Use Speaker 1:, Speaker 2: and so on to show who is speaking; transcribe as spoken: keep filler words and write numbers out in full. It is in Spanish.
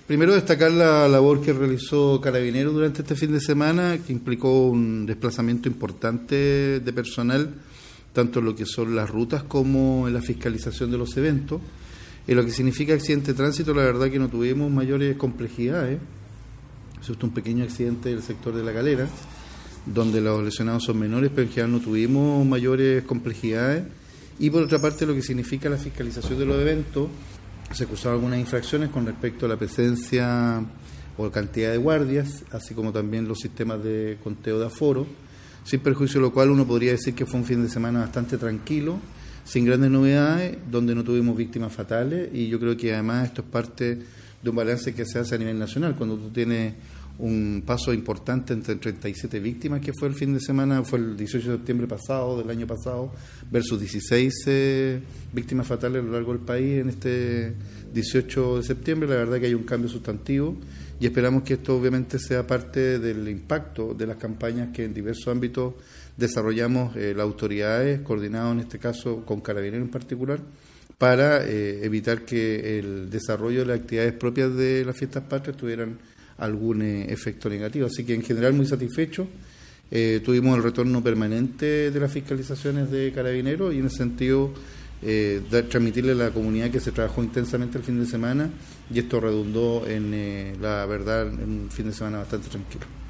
Speaker 1: Primero destacar la labor que realizó Carabineros durante este fin de semana, que implicó un desplazamiento importante de personal, tanto en lo que son las rutas como en la fiscalización de los eventos. En lo que significa accidente de tránsito, la verdad que no tuvimos mayores complejidades. Excepto un pequeño accidente del sector de La Calera, donde los lesionados son menores, pero en general no tuvimos mayores complejidades. Y por otra parte, lo que significa la fiscalización de los eventos, se acusaron algunas infracciones con respecto a la presencia o cantidad de guardias, así como también los sistemas de conteo de aforo, sin perjuicio de lo cual uno podría decir que fue un fin de semana bastante tranquilo, sin grandes novedades, donde no tuvimos víctimas fatales, y yo creo que además esto es parte de un balance que se hace a nivel nacional. Cuando tú tienes un paso importante entre treinta y siete víctimas, que fue el fin de semana, fue el dieciocho de septiembre pasado, del año pasado, versus dieciséis eh, víctimas fatales a lo largo del país en este dieciocho de septiembre, la verdad que hay un cambio sustantivo y esperamos que esto obviamente sea parte del impacto de las campañas que en diversos ámbitos desarrollamos eh, las autoridades, coordinados en este caso con Carabineros en particular, para eh, evitar que el desarrollo de las actividades propias de las fiestas patrias tuvieran algún eh, efecto negativo. Así que en general muy satisfechos. Eh, tuvimos el retorno permanente de las fiscalizaciones de Carabineros y en ese sentido eh, dar, transmitirle a la comunidad que se trabajó intensamente el fin de semana y esto redundó en, eh, la verdad, en un fin de semana bastante tranquilo.